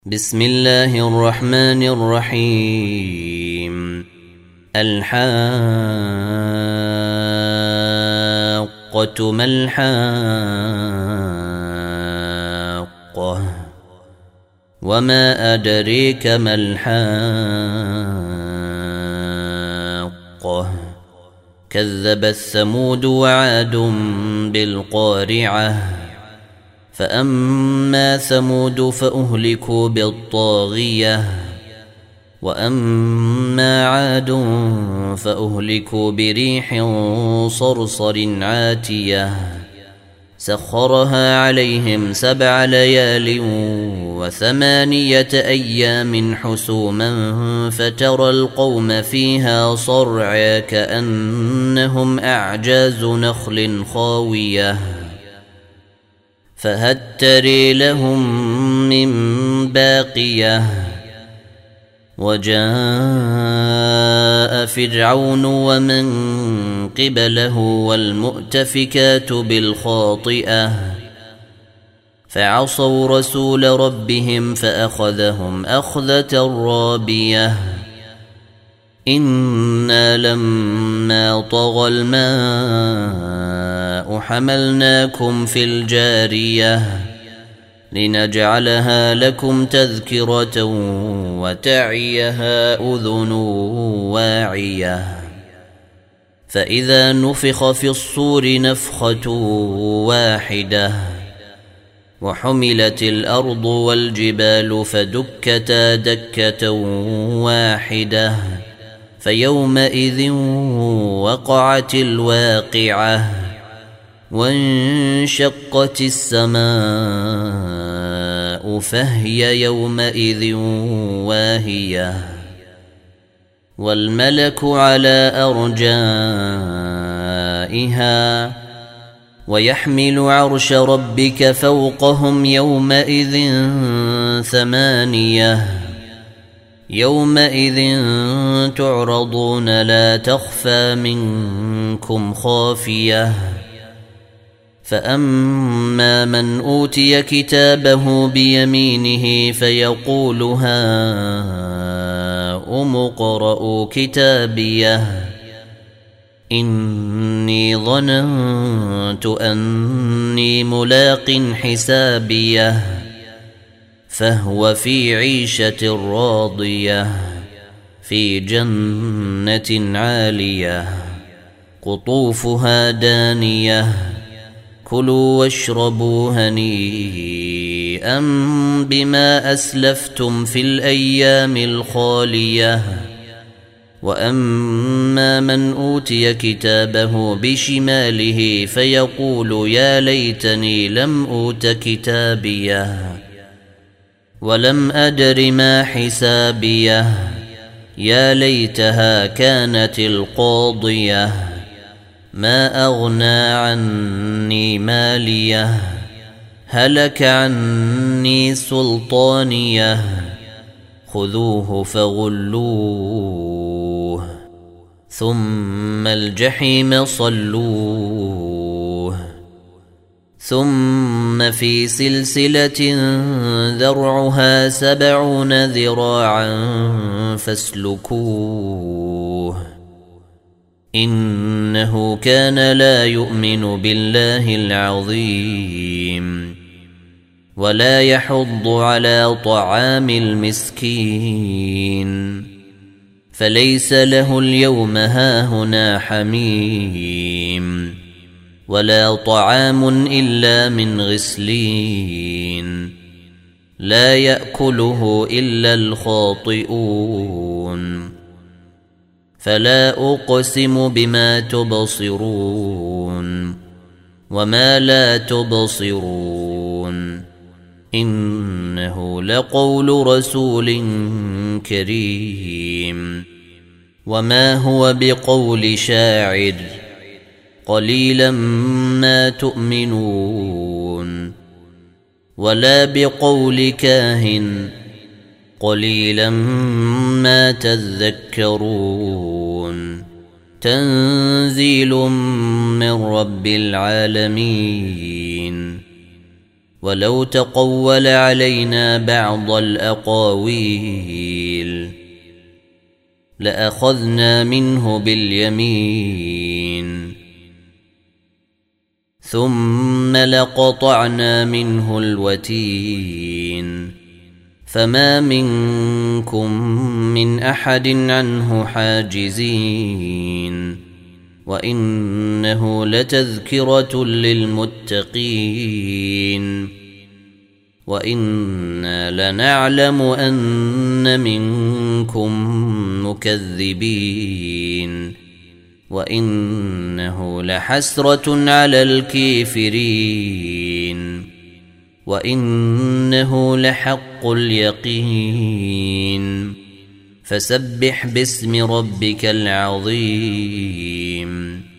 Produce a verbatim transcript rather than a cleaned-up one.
بسم الله الرحمن الرحيم. الحاقة ما الحاقة وما أدريك ما الحاقة كذب الثمود وعاد بالقارعة فأما ثمود فأهلكوا بالطاغية وأما عاد فأهلكوا بريح صرصر عاتية سخرها عليهم سبع ليال وثمانية أيام حسوما فترى القوم فيها صرعا كأنهم أعجاز نخل خاوية فهل تري لهم من باقية وجاء فرعون ومن قبله والمؤتفكات بالخاطئة فعصوا رسول ربهم فأخذهم أخذة رابية إنا لما طغى الماء حملناكم في الجارية لنجعلها لكم تذكرة وتعيها أذن واعية فإذا نفخ في الصور نفخة واحدة وحملت الأرض والجبال فدكتا دكة واحدة فيومئذ وقعت الواقعة وانشقت السماء فهي يومئذ واهية والملك على أرجائها ويحمل عرش ربك فوقهم يومئذ ثمانية يومئذ تعرضون لا تخفى منكم خافية فأما من أوتي كتابه بيمينه فيقول هاؤم اقرءوا كتابيه إني ظننت أني ملاق حسابيه فهو في عيشة راضية في جنة عالية قطوفها دانية كلوا واشربوا هنيئا بما أسلفتم في الأيام الخالية وأما من أوتي كتابه بشماله فيقول يا ليتني لم أوت كتابيه ولم أدر ما حسابيه يا ليتها كانت القاضية ما أغنى عني ماليه هلك عني سلطانيه خذوه فغلوه ثم الجحيم صلوه ثم في سلسلة ذرعها سبعون ذراعا فاسلكوه إنه كان لا يؤمن بالله العظيم ولا يحض على طعام المسكين فليس له اليوم هاهنا حميم ولا طعام إلا من غسلين لا يأكله إلا الخاطئون فلا أقسم بما تبصرون وما لا تبصرون إنه لقول رسول كريم وما هو بقول شاعر قليلا ما تؤمنون ولا بقول كاهن قليلا ما تذكرون تنزيل من رب العالمين ولو تقول علينا بعض الأقاويل لأخذنا منه باليمين ثم لقطعنا منه الوتين فما منكم من أحد عنه حاجزين وإنه لتذكرة للمتقين وإنا لنعلم أن منكم مكذبين وإنه لحسرة على الكافرين وإنه لحق اليقين فسبح باسم ربك العظيم